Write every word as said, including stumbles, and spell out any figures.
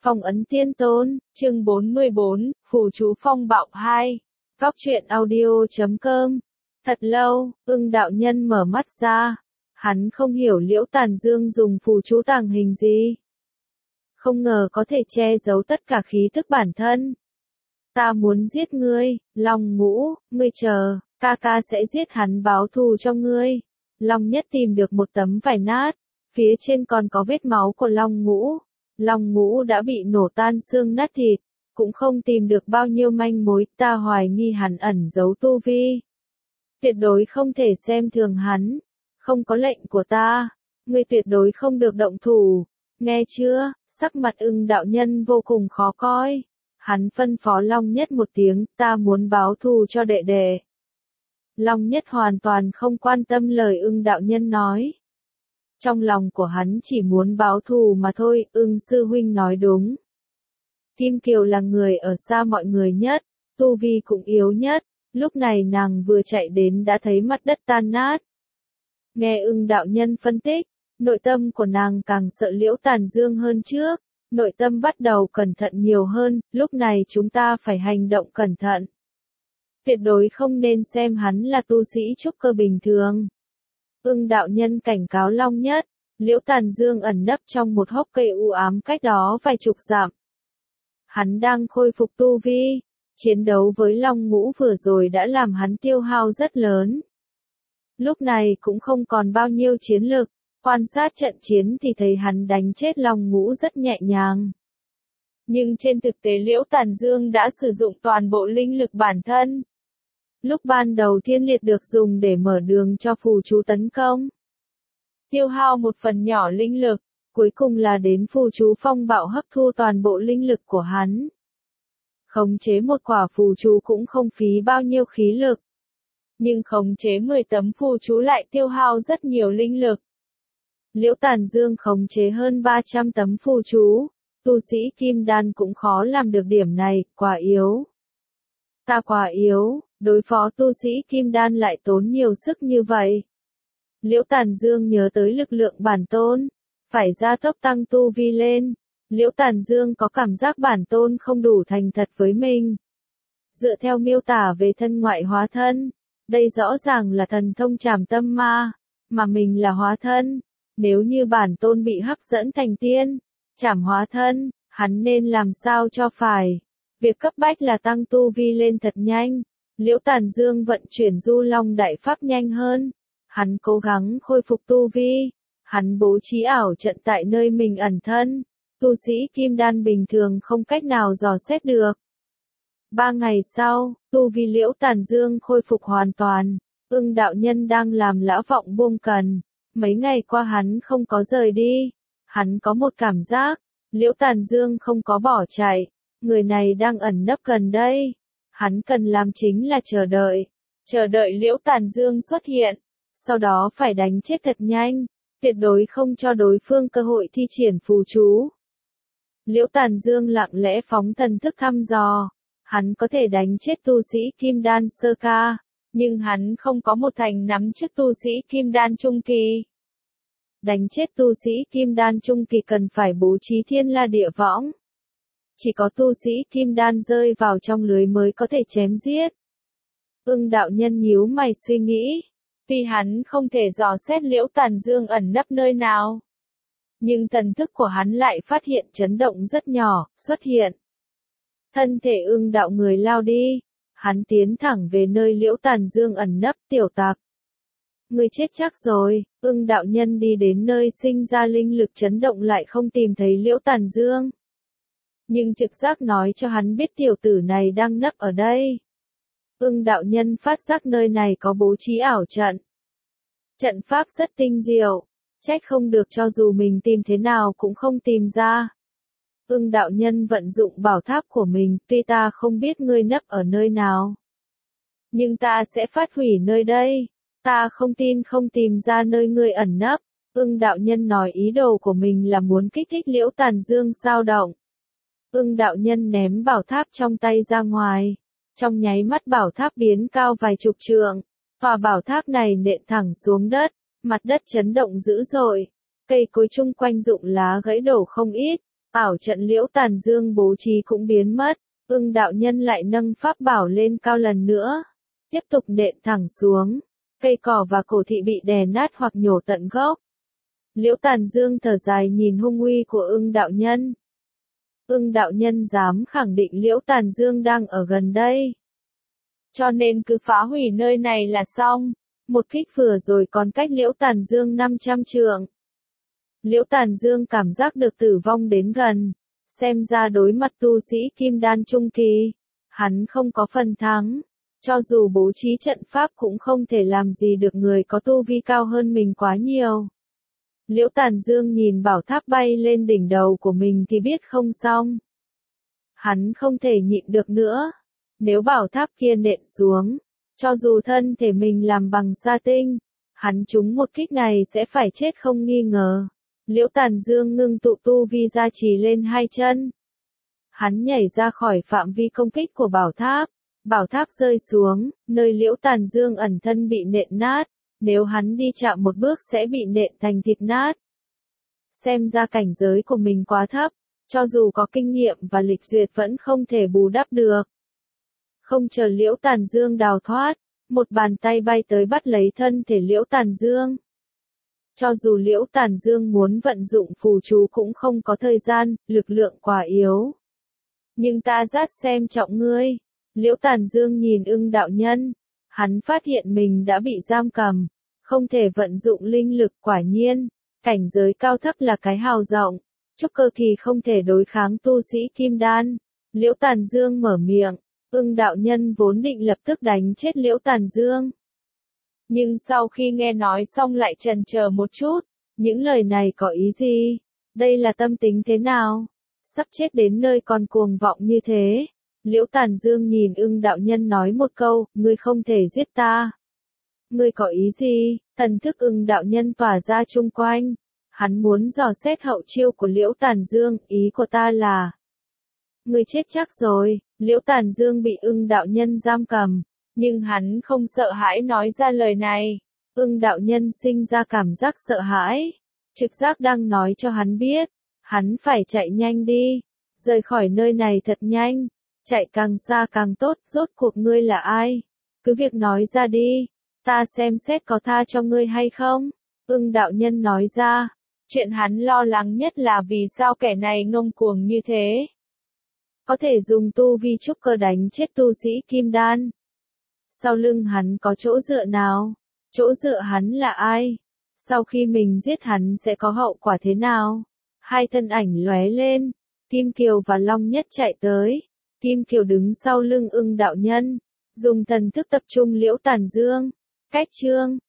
Phong ấn tiên tôn, chương bốn mươi bốn, phù chú phong bạo hai. Góc truyện audio chấm com. Thật lâu, Ưng đạo nhân mở mắt ra. Hắn không hiểu Liễu Tàn Dương dùng phù chú tàng hình gì. Không ngờ có thể che giấu tất cả khí thức bản thân. Ta muốn giết ngươi, Long Ngũ, ngươi chờ, ca ca sẽ giết hắn báo thù cho ngươi. Long Nhất tìm được một tấm vải nát, phía trên còn có vết máu của Long Ngũ. Long Ngũ đã bị nổ tan xương nát thịt, cũng không tìm được bao nhiêu manh mối, ta hoài nghi hắn ẩn giấu tu vi. Tuyệt đối không thể xem thường hắn, không có lệnh của ta, ngươi tuyệt đối không được động thủ, nghe chưa? Sắc mặt Ưng đạo nhân vô cùng khó coi. Hắn phân phó Long Nhất một tiếng, ta muốn báo thù cho đệ đệ. Long Nhất hoàn toàn không quan tâm lời Ưng đạo nhân nói. Trong lòng của hắn chỉ muốn báo thù mà thôi, Ưng sư huynh nói đúng. Kim Kiều là người ở xa mọi người nhất, tu vi cũng yếu nhất, lúc này nàng vừa chạy đến đã thấy mặt đất tan nát. Nghe Ưng đạo nhân phân tích, nội tâm của nàng càng sợ Liễu Tàn Dương hơn trước, nội tâm bắt đầu cẩn thận nhiều hơn, lúc này chúng ta phải hành động cẩn thận. Tuyệt đối không nên xem hắn là tu sĩ trúc cơ bình thường. Ưng đạo nhân cảnh cáo Long Nhất, Liễu Tàn Dương ẩn nấp trong một hốc cây u ám cách đó vài chục dặm. Hắn đang khôi phục tu vi, chiến đấu với Long Ngũ vừa rồi đã làm hắn tiêu hao rất lớn. Lúc này cũng không còn bao nhiêu chiến lực, quan sát trận chiến thì thấy hắn đánh chết Long Ngũ rất nhẹ nhàng. Nhưng trên thực tế Liễu Tàn Dương đã sử dụng toàn bộ linh lực bản thân. Lúc ban đầu thiên liệt được dùng để mở đường cho phù chú tấn công. Tiêu hao một phần nhỏ linh lực, cuối cùng là đến phù chú phong bạo hấp thu toàn bộ linh lực của hắn. Khống chế một quả phù chú cũng không phí bao nhiêu khí lực. Nhưng khống chế mười tấm phù chú lại tiêu hao rất nhiều linh lực. Liễu Tàn Dương khống chế hơn ba trăm tấm phù chú, tu sĩ kim đan cũng khó làm được điểm này, quá yếu. Ta quá yếu, đối phó tu sĩ kim đan lại tốn nhiều sức như vậy. Liễu Tàn Dương nhớ tới lực lượng bản tôn, phải gia tốc tăng tu vi lên. Liễu Tàn Dương có cảm giác bản tôn không đủ thành thật với mình. Dựa theo miêu tả về thân ngoại hóa thân, đây rõ ràng là thần thông trảm tâm ma, mà mình là hóa thân. Nếu như bản tôn bị hấp dẫn thành tiên, trảm hóa thân, hắn nên làm sao cho phải. Việc cấp bách là tăng tu vi lên thật nhanh. Liễu Tàn Dương vận chuyển Du Long Đại Pháp nhanh hơn. Hắn cố gắng khôi phục tu vi. Hắn bố trí ảo trận tại nơi mình ẩn thân. Tu sĩ kim đan bình thường không cách nào dò xét được. Ba ngày sau, tu vi Liễu Tàn Dương khôi phục hoàn toàn. Ưng đạo nhân đang làm lão vọng buông cần. Mấy ngày qua hắn không có rời đi. Hắn có một cảm giác, Liễu Tàn Dương không có bỏ chạy. Người này đang ẩn nấp gần đây. Hắn cần làm chính là chờ đợi. Chờ đợi Liễu Tàn Dương xuất hiện. Sau đó phải đánh chết thật nhanh. Tuyệt đối không cho đối phương cơ hội thi triển phù chú. Liễu Tàn Dương lặng lẽ phóng thần thức thăm dò. Hắn có thể đánh chết tu sĩ kim đan sơ ca. Nhưng hắn không có một thành nắm trước tu sĩ kim đan trung kỳ. Đánh chết tu sĩ kim đan trung kỳ cần phải bố trí thiên la địa võng. Chỉ có tu sĩ kim đan rơi vào trong lưới mới có thể chém giết. Ưng đạo nhân nhíu mày suy nghĩ. Tuy hắn không thể dò xét Liễu Tàn Dương ẩn nấp nơi nào. Nhưng thần thức của hắn lại phát hiện chấn động rất nhỏ, xuất hiện. Thân thể Ưng đạo người lao đi. Hắn tiến thẳng về nơi Liễu Tàn Dương ẩn nấp, tiểu tặc. Người chết chắc rồi. Ưng đạo nhân đi đến nơi sinh ra linh lực chấn động lại không tìm thấy Liễu Tàn Dương. Nhưng trực giác nói cho hắn biết tiểu tử này đang nấp ở đây. Ưng đạo nhân phát giác nơi này có bố trí ảo trận. Trận pháp rất tinh diệu, trách không được cho dù mình tìm thế nào cũng không tìm ra. Ưng đạo nhân vận dụng bảo tháp của mình, tuy ta không biết ngươi nấp ở nơi nào. Nhưng ta sẽ phát hủy nơi đây, ta không tin không tìm ra nơi ngươi ẩn nấp. Ưng đạo nhân nói ý đồ của mình là muốn kích thích Liễu Tàn Dương xao động. Ưng đạo nhân ném bảo tháp trong tay ra ngoài. Trong nháy mắt bảo tháp biến cao vài chục trượng. Tòa bảo tháp này nện thẳng xuống đất, mặt đất chấn động dữ dội. Cây cối chung quanh rụng lá gãy đổ không ít. Ảo trận Liễu Tàn Dương bố trí cũng biến mất, Ưng đạo nhân lại nâng pháp bảo lên cao lần nữa, tiếp tục nện thẳng xuống, cây cỏ và cổ thụ bị đè nát hoặc nhổ tận gốc. Liễu Tàn Dương thở dài nhìn hung uy của Ưng đạo nhân. Ưng đạo nhân dám khẳng định Liễu Tàn Dương đang ở gần đây. Cho nên cứ phá hủy nơi này là xong, một kích vừa rồi còn cách Liễu Tàn Dương năm trăm trượng. Liễu Tàn Dương cảm giác được tử vong đến gần, xem ra đối mặt tu sĩ kim đan trung kỳ, hắn không có phần thắng, cho dù bố trí trận pháp cũng không thể làm gì được người có tu vi cao hơn mình quá nhiều. Liễu Tàn Dương nhìn bảo tháp bay lên đỉnh đầu của mình thì biết không xong. Hắn không thể nhịn được nữa, nếu bảo tháp kia nện xuống, cho dù thân thể mình làm bằng sa tinh, hắn trúng một kích này sẽ phải chết không nghi ngờ. Liễu Tàn Dương ngưng tụ tu vi gia trì lên hai chân. Hắn nhảy ra khỏi phạm vi công kích của bảo tháp. Bảo tháp rơi xuống, nơi Liễu Tàn Dương ẩn thân bị nện nát. Nếu hắn đi chạm một bước sẽ bị nện thành thịt nát. Xem ra cảnh giới của mình quá thấp, cho dù có kinh nghiệm và lịch duyệt vẫn không thể bù đắp được. Không chờ Liễu Tàn Dương đào thoát, một bàn tay bay tới bắt lấy thân thể Liễu Tàn Dương. Cho dù Liễu Tàn Dương muốn vận dụng phù chú cũng không có thời gian, lực lượng quá yếu. Nhưng ta rất xem trọng ngươi. Liễu Tàn Dương nhìn Ưng đạo nhân. Hắn phát hiện mình đã bị giam cầm, không thể vận dụng linh lực. Quả nhiên, cảnh giới cao thấp là cái hào rộng, trúc cơ kỳ không thể đối kháng tu sĩ kim đan. Liễu Tàn Dương mở miệng, Ưng đạo nhân vốn định lập tức đánh chết Liễu Tàn Dương. Nhưng sau khi nghe nói xong lại chần chờ một chút, những lời này có ý gì? Đây là tâm tính thế nào? Sắp chết đến nơi còn cuồng vọng như thế. Liễu Tàn Dương nhìn Ưng đạo nhân nói một câu, ngươi không thể giết ta. Ngươi có ý gì? Thần thức Ưng đạo nhân tỏa ra chung quanh. Hắn muốn dò xét hậu chiêu của Liễu Tàn Dương, ý của ta là. Ngươi chết chắc rồi. Liễu Tàn Dương bị Ưng đạo nhân giam cầm. Nhưng hắn không sợ hãi nói ra lời này. Ưng đạo nhân sinh ra cảm giác sợ hãi. Trực giác đang nói cho hắn biết. Hắn phải chạy nhanh đi. Rời khỏi nơi này thật nhanh. Chạy càng xa càng tốt. Rốt cuộc ngươi là ai? Cứ việc nói ra đi. Ta xem xét có tha cho ngươi hay không? Ưng đạo nhân nói ra. Chuyện hắn lo lắng nhất là vì sao kẻ này ngông cuồng như thế. Có thể dùng tu vi trúc cơ đánh chết tu sĩ kim đan. Sau lưng hắn có chỗ dựa nào? Chỗ dựa hắn là ai? Sau khi mình giết hắn sẽ có hậu quả thế nào? Hai thân ảnh lóe lên. Kim Kiều và Long Nhất chạy tới. Kim Kiều đứng sau lưng Ưng đạo nhân. Dùng thần thức tập trung Liễu Tàn Dương. Cách chương